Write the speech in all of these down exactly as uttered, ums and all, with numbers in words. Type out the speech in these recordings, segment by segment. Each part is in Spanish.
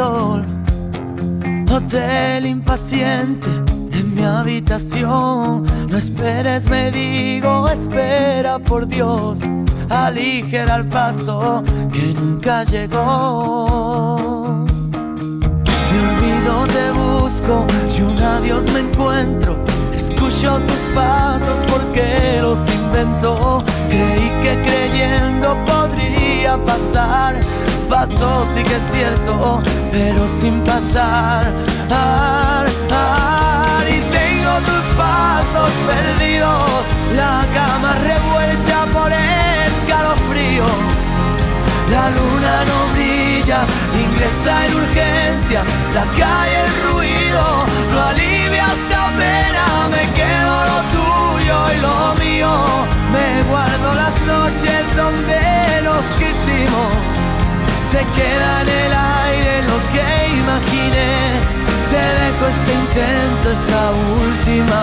sol. Hotel impaciente en mi habitación. No esperes, me digo, espera por Dios. Aligera el paso que nunca llegó. Mi olvido te busco, si un adiós me encuentro. Escucho tus pasos porque los invento. Creí que creyendo podría pasar. Pasó, sí que es cierto, pero sin pasar. Ar, ar, y tengo tus pasos perdidos, la cama revuelta por escalofríos. La luna no brilla, ingresa en urgencias. La calle, el ruido, no alivia esta pena. Me quedo lo tuyo y lo mío. Me guardo las noches donde nos quisimos. Se queda en el aire lo que imaginé. Te dejo este intento esta última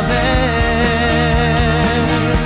vez.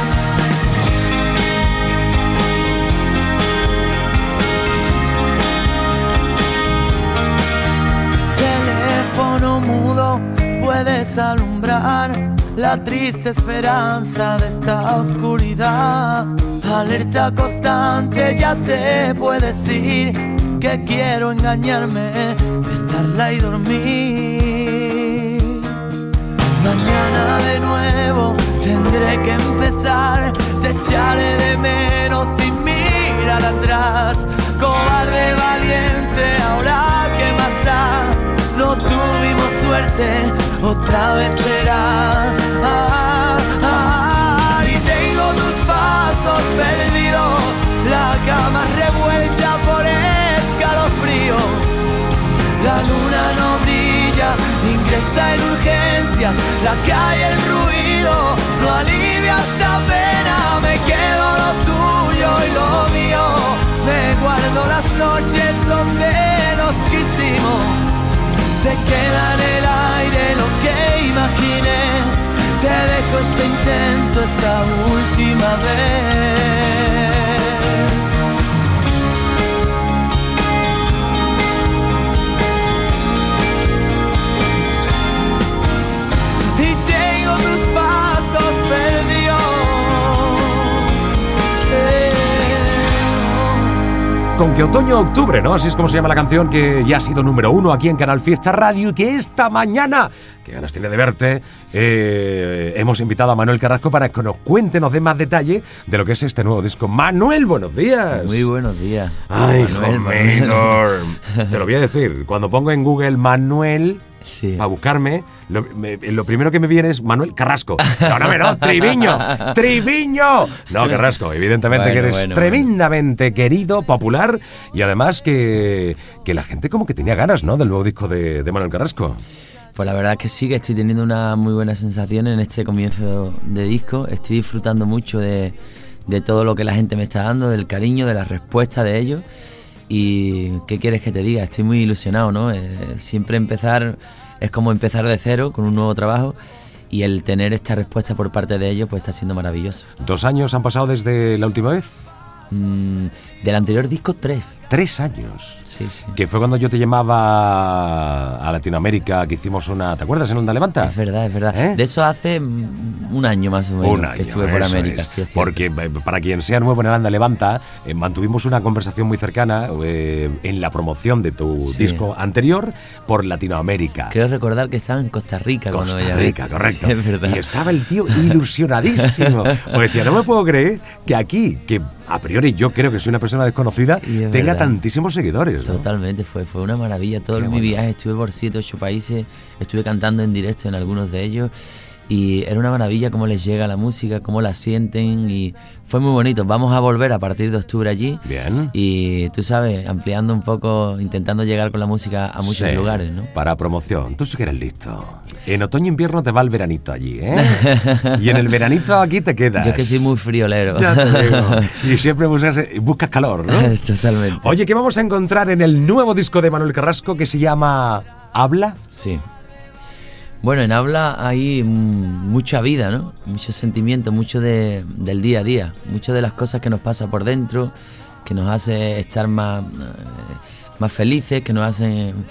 Teléfono mudo, puedes alumbrar la triste esperanza de esta oscuridad. Alerta constante, ya te puedes ir. Que quiero engañarme, besarla y dormir. Mañana de nuevo tendré que empezar. Te echaré de menos sin mirar atrás. Cobarde valiente, ahora qué más da. No tuvimos suerte, otra vez será. Ah, ah, y tengo tus pasos perdidos, la cama revuelta por escalofríos. La luna no brilla, ingresa en urgencias. La calle, el ruido, no alivia esta pena. Me quedo lo tuyo y lo mío. Me guardo las noches donde nos quisimos. Se queda en el aire lo que imaginé. Te dejo este intento esta última vez. Con que otoño-octubre, ¿no? Así es como se llama la canción, que ya ha sido número uno aquí en Canal Fiesta Radio y que esta mañana, que ganas tiene de verte, eh, hemos invitado a Manuel Carrasco para que nos cuente, nos dé más detalle de lo que es este nuevo disco. Manuel, buenos días. Muy buenos días. Ay, Manuel, hijo mío. Te lo voy a decir, cuando pongo en Google Manuel... Sí. Para buscarme, lo, me, lo primero que me viene es Manuel Carrasco. No, no, no, Triviño, Triviño. No, Carrasco, evidentemente bueno, que eres bueno, tremendamente bueno. querido, popular y además que, que la gente como que tenía ganas, ¿no? Del nuevo disco de, de Manuel Carrasco. Pues la verdad que sí, que estoy teniendo una muy buena sensación en este comienzo de disco. Estoy disfrutando mucho de, de todo lo que la gente me está dando, del cariño, de la respuesta de ellos. Y ¿qué quieres que te diga? Estoy muy ilusionado, ¿no? Eh, siempre empezar es como empezar de cero con un nuevo trabajo y el tener esta respuesta por parte de ellos pues está siendo maravilloso. ¿Dos años han pasado desde la última vez? Mm, del anterior disco, tres. Tres años. Sí, sí. Que fue cuando yo te llamaba a Latinoamérica, que hicimos una... ¿Te acuerdas? En Onda Levanta. Es verdad, es verdad. ¿Eh? De eso hace un año más o menos un año, que estuve por América. Es. Sí, es Porque para quien sea nuevo en Onda Levanta, eh, mantuvimos una conversación muy cercana eh, en la promoción de tu sí. disco anterior por Latinoamérica. Creo recordar que estaba en Costa Rica. Costa cuando Rica, correcto. Sí, es verdad. Y estaba el tío ilusionadísimo. Porque decía, no me puedo creer que aquí, que a priori yo creo que soy una persona desconocida, tenga verdad. tantísimos seguidores, ¿no? Totalmente, fue, fue una maravilla. Todo Qué mi bueno. viaje estuve por siete, ocho países, estuve cantando en directo en algunos de ellos y era una maravilla cómo les llega la música, cómo la sienten y fue muy bonito. Vamos a volver a partir de octubre allí. Bien. Y tú sabes, ampliando un poco, intentando llegar con la música a muchos sí, lugares, ¿no? Para promoción, tú sí que eres listo. En otoño-invierno te va el veranito allí, ¿eh? Y en el veranito aquí te quedas. Yo que soy muy friolero. Ya te digo. Y siempre buscas, buscas calor, ¿no? Totalmente. Oye, ¿qué vamos a encontrar en el nuevo disco de Manuel Carrasco que se llama Habla? Sí. Bueno, en Habla hay mucha vida, ¿no? Mucho sentimiento, mucho de, del día a día, mucho de las cosas que nos pasa por dentro, que nos hace estar más, más felices, que nos hacen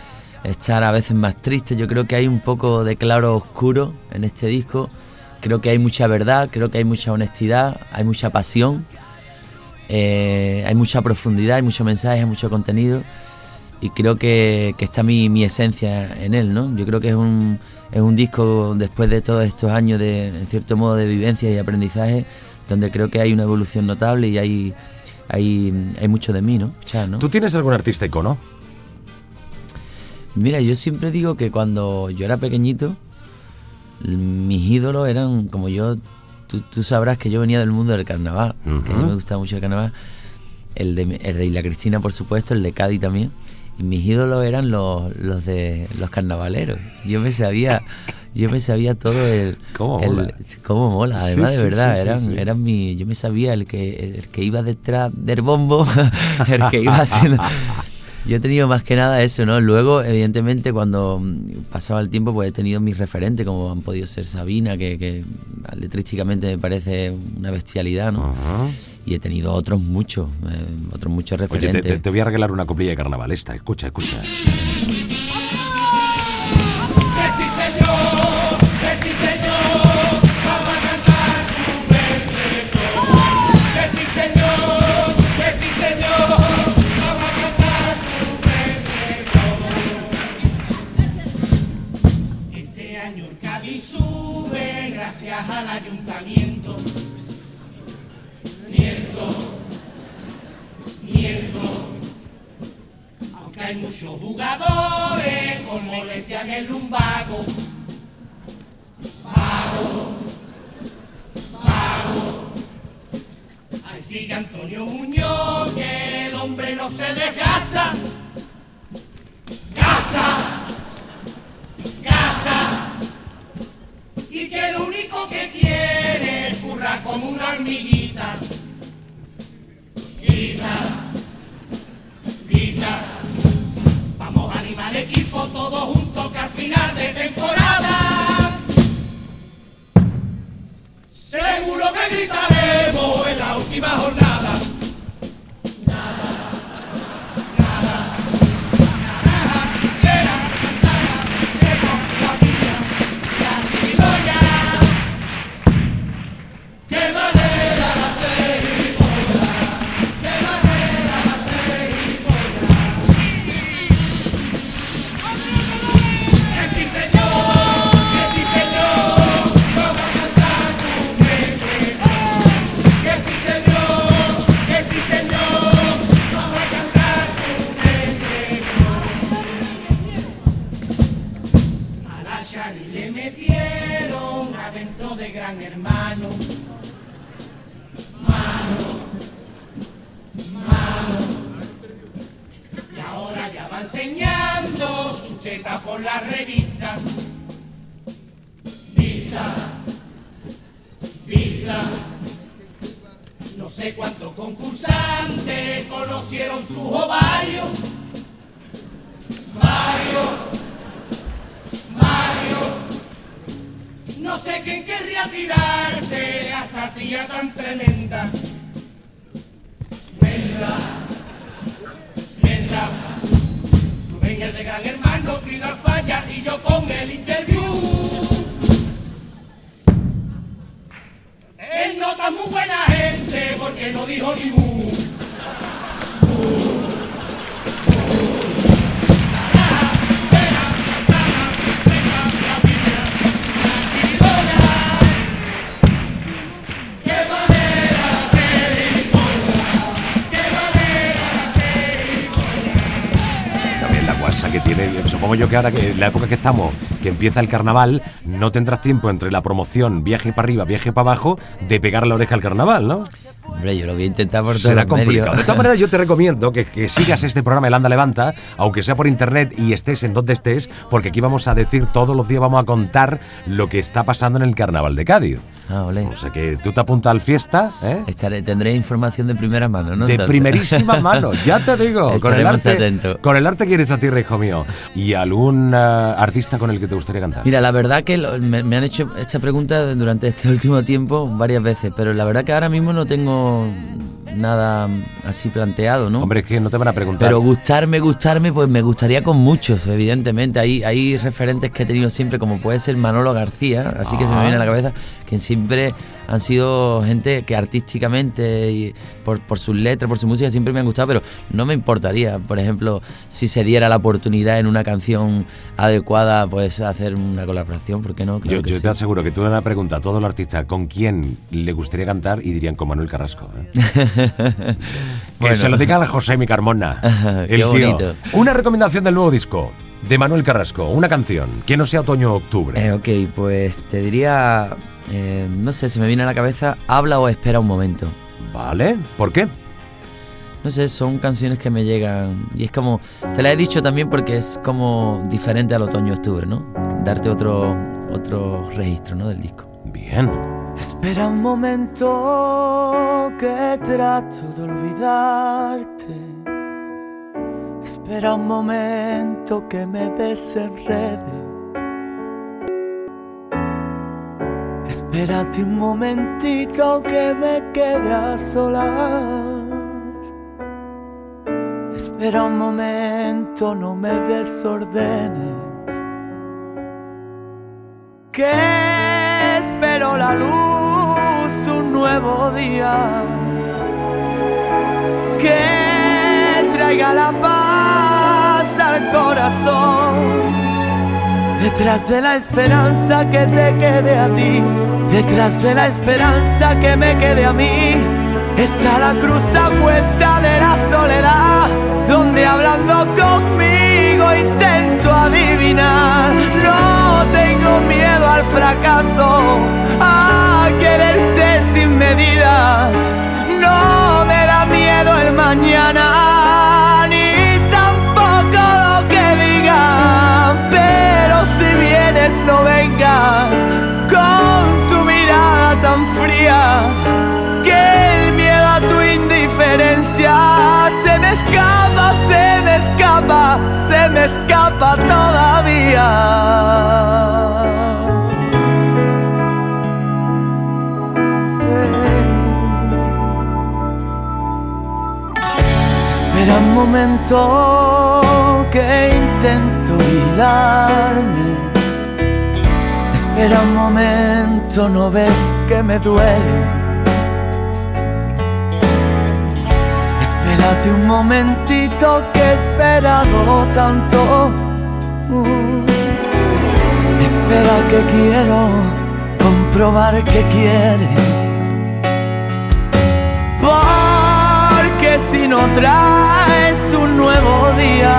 estar a veces más triste. Yo creo que hay un poco de claro oscuro en este disco. Creo que hay mucha verdad, creo que hay mucha honestidad, hay mucha pasión, eh, hay mucha profundidad, hay mucho mensaje, hay mucho contenido. Y creo que, que está mi, mi esencia en él, ¿no? Yo creo que es un, es un disco, después de todos estos años de, en cierto modo, de vivencia y aprendizaje, donde creo que hay una evolución notable y hay, hay, hay mucho de mí, ¿no? Ya, ¿no? ¿Tú tienes algún artista icono? Mira, yo siempre digo que cuando yo era pequeñito, mis ídolos eran como yo. Tú, tú sabrás que yo venía del mundo del carnaval, uh-huh. que a mí me gustaba mucho el carnaval. El de, el de Isla Cristina, por supuesto, el de Cádiz también. Y mis ídolos eran los, los de los carnavaleros. Yo me sabía, yo me sabía todo el. ¿Cómo el, mola? Cómo mola, además, sí, de verdad. Sí, sí, eran, sí, sí. eran mi. Yo me sabía el que, el que iba detrás del bombo, el que iba haciendo. Yo he tenido más que nada eso, ¿no? Luego, evidentemente, cuando pasaba el tiempo, pues he tenido mis referentes, como han podido ser Sabina, que, que letrísticamente me parece una bestialidad, ¿no? Uh-huh. Y he tenido otros muchos, eh, otros muchos referentes. Oye, te, te, te voy a regalar una coplilla de carnaval esta, escucha, escucha. Al ayuntamiento, miento, miento, aunque hay muchos jugadores con molestia en el lumbago, vago, vago, ahí sigue Antonio Muñoz, que el hombre no se desgasta, gasta, gasta. Y que lo único que quiere es currar como una hormiguita. Guita, guita. Vamos a animar el equipo todos juntos que al final de temporada seguro que gritaremos en la última jornada. Enseñando su teta por la revista. Vista, vista. No sé cuántos concursantes conocieron sus ovarios. Varios, varios. No sé quién querría tirarse a esa tía tan tremenda. Vendrá, vendrá. En el de Gran Hermano, Pilar falla y yo con el interview. Él nota muy buena gente porque no dijo ni mu. Que tiene, supongo yo que ahora, que en la época que estamos, que empieza el carnaval, no tendrás tiempo entre la promoción, viaje para arriba, viaje para abajo, de pegar la oreja al carnaval, ¿no? Hombre, yo lo voy a intentar por todos Será los complicado. medios. De todas maneras, yo te recomiendo que, que sigas este programa El Anda Levanta, aunque sea por internet y estés en donde estés, porque aquí vamos a decir, todos los días vamos a contar lo que está pasando en el carnaval de Cádiz. Ah, olé. O sea que tú te apuntas al fiesta, ¿eh? Estaré, tendré información de primera mano, ¿no? De Entonces. primerísima mano, ya te digo. Con el arte, atentos. con el arte quieres a tierra, hijo mío. ¿Y algún uh, artista con el que te gustaría cantar? Mira, la verdad que lo, me, me han hecho esta pregunta durante este último tiempo varias veces, pero la verdad que ahora mismo no tengo nada así planteado, ¿no? Hombre, es que no te van a preguntar. Pero gustarme, gustarme, pues me gustaría con muchos, evidentemente. Hay, hay referentes que he tenido siempre, como puede ser Manolo García, así que se me viene a la cabeza, que siempre han sido gente que artísticamente y por, por sus letras, por su música, siempre me han gustado, pero no me importaría, por ejemplo, si se diera la oportunidad en una canción adecuada, pues hacer una colaboración, ¿por qué no? Claro yo que yo sí. te aseguro que tú le das una pregunta a todos los artistas con quién le gustaría cantar y dirían con Manuel Carrasco. ¿eh? Que Bueno. se lo diga a José Mi Carmona. Qué El tío. bonito. Una recomendación del nuevo disco de Manuel Carrasco, una canción que no sea otoño o octubre. Eh, ok, pues te diría, eh, no sé, se me viene a la cabeza, Habla o Espera un momento. Vale, ¿por qué? No sé, son canciones que me llegan y es como, te la he dicho también porque es como diferente al otoño-octubre, ¿no? Darte otro, otro registro, ¿no? Del disco. Bien. Espera un momento que trato de olvidarte. Espera un momento que me desenrede. Espérate un momentito que me quede a solas. Espera un momento, no me desordenes. Que espero la luz, un nuevo día que traiga la paz al corazón. Detrás de la esperanza que te quede a ti, detrás de la esperanza que me quede a mí, está la cruz a cuesta de la soledad, donde hablando conmigo intento adivinar. No tengo miedo al fracaso, a quererte sin medidas. No me da miedo el mañana, ni tampoco lo que digan. Pero si vienes no vengas con tu mirada tan fría, que el miedo a tu indiferencia se me escapa, se me escapa, se me escapa todavía. Espera un momento que intento hilarme. Espera un momento, ¿no ves que me duele? Espérate un momentito que he esperado tanto. Uh, espera que quiero comprobar que quieres. Porque si no traes un nuevo día,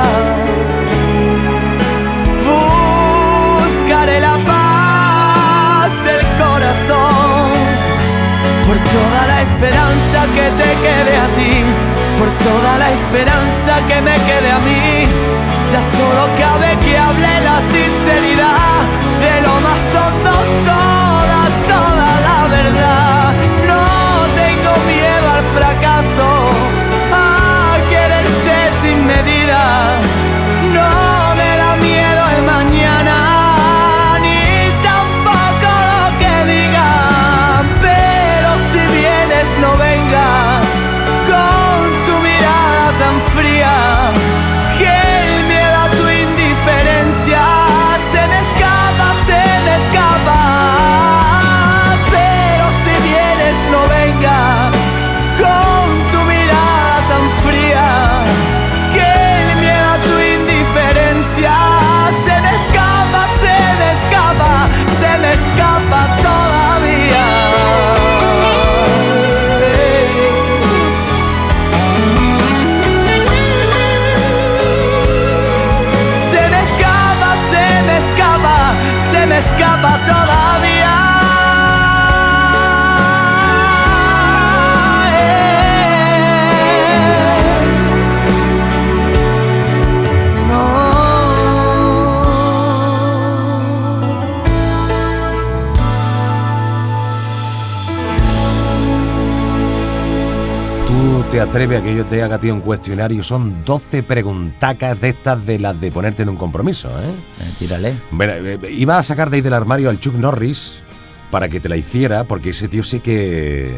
buscaré la paz del corazón. Por toda la esperanza que te quede a ti, por toda la esperanza que me quede a mí, ya solo cabe que hable la sinceridad, de lo más hondo toda, toda la verdad. No tengo miedo al fracaso, a quererte sin medidas. No me da miedo el mañana, ni tampoco lo que digan. Pero si vienes no vengas con tu mirada tan fría, que el miedo a tu indiferencia se me escapa, se me escapa. Pero si vienes no vengas con tu mirada tan fría, que el miedo a tu indiferencia se me escapa, se me escapa, se me escapa todavía. Se me escapa, se me escapa, se me escapa todavía. ¿Tú te atreves a que yo te haga a ti un cuestionario? Son doce preguntacas de estas de las de ponerte en un compromiso, ¿eh? Eh, tírale. Bueno, eh, iba a sacar de ahí del armario al Chuck Norris para que te la hiciera, porque ese tío sí que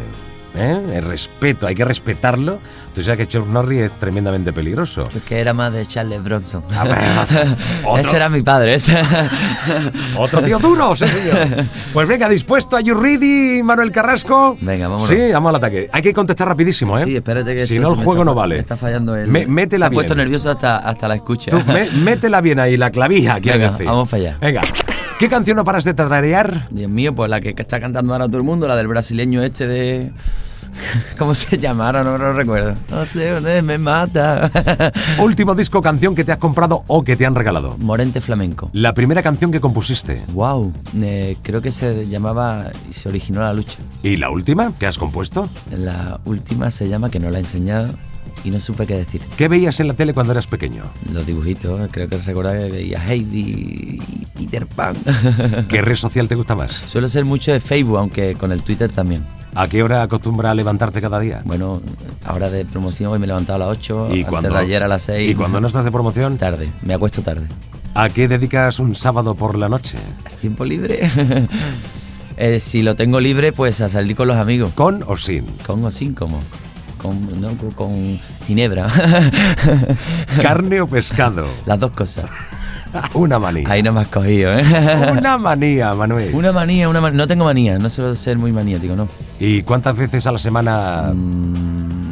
¿eh? El respeto, hay que respetarlo. Tú sabes que Chuck Norris es tremendamente peligroso. Yo que era más de Charles Bronson. A ver, ¿otro? Ese era mi padre, ese. Otro tío duro, sí, señor. Pues venga, dispuesto. ¿Are you ready, Manuel Carrasco? Venga, vámonos. Sí, vamos al ataque. Hay que contestar rapidísimo, ¿eh? Sí, espérate que si esto no, el se juego está, no vale. Me está fallando el... Me, métela se ha bien. puesto nervioso hasta, hasta la escucha. Tú, me, métela bien ahí, la clavija, quiero Venga, decir. vamos para allá. Venga. ¿Qué canción no paras de tararear? Dios mío, pues la que está cantando ahora todo el mundo, la del brasileño este de... ¿Cómo se llama? Ahora no lo recuerdo. No sé dónde me mata. Último disco, canción que te has comprado o que te han regalado. Morente Flamenco. La primera canción que compusiste. Wow, eh, creo que se llamaba y se originó La Lucha. ¿Y la última que has compuesto? La última se llama, que no la he enseñado y no supe qué decir. ¿Qué veías en la tele cuando eras pequeño? Los dibujitos, creo que recordaba que veía Heidi y Peter Pan. ¿Qué red social te gusta más? Suelo ser mucho de Facebook, aunque con el Twitter también. ¿A qué hora acostumbras a levantarte cada día? Bueno, ahora de promoción hoy me he levantado a las ocho, ¿Y antes cuando, de ayer a las seis. ¿Y cuando no estás de promoción? Tarde, me acuesto tarde. ¿A qué dedicas un sábado por la noche? ¿Tiempo libre? eh, si lo tengo libre, pues a salir con los amigos. ¿Con o sin? ¿Con o sin? ¿Cómo? Con, no, con ginebra. ¿Carne o pescado? Las dos cosas. Una manía. Ahí no me has cogido, ¿eh? Una manía, Manuel. Una manía, una manía. No tengo manía, no suelo ser muy maniático, ¿no? ¿Y cuántas veces a la semana...? Mm.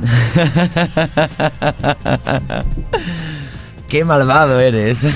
¡Qué malvado eres!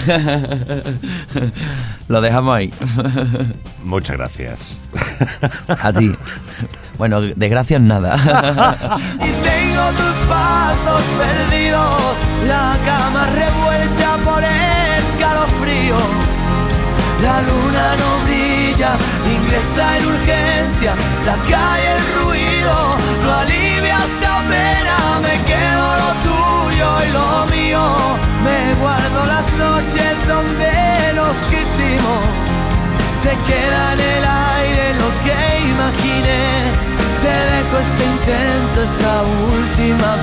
Lo dejamos ahí. Muchas gracias. A ti. Bueno, desgracias nada. Y tengo tus pasos perdidos, la cama revuelta por escalofríos. La luna no brilla, ingresa en urgencias, la calle, el ruido, no alivia esta pena. Me quedo lo tuyo y lo mío, me guardo las noches donde nos quisimos. Se queda en el aire lo que imaginé. Te dejo este intento, esta última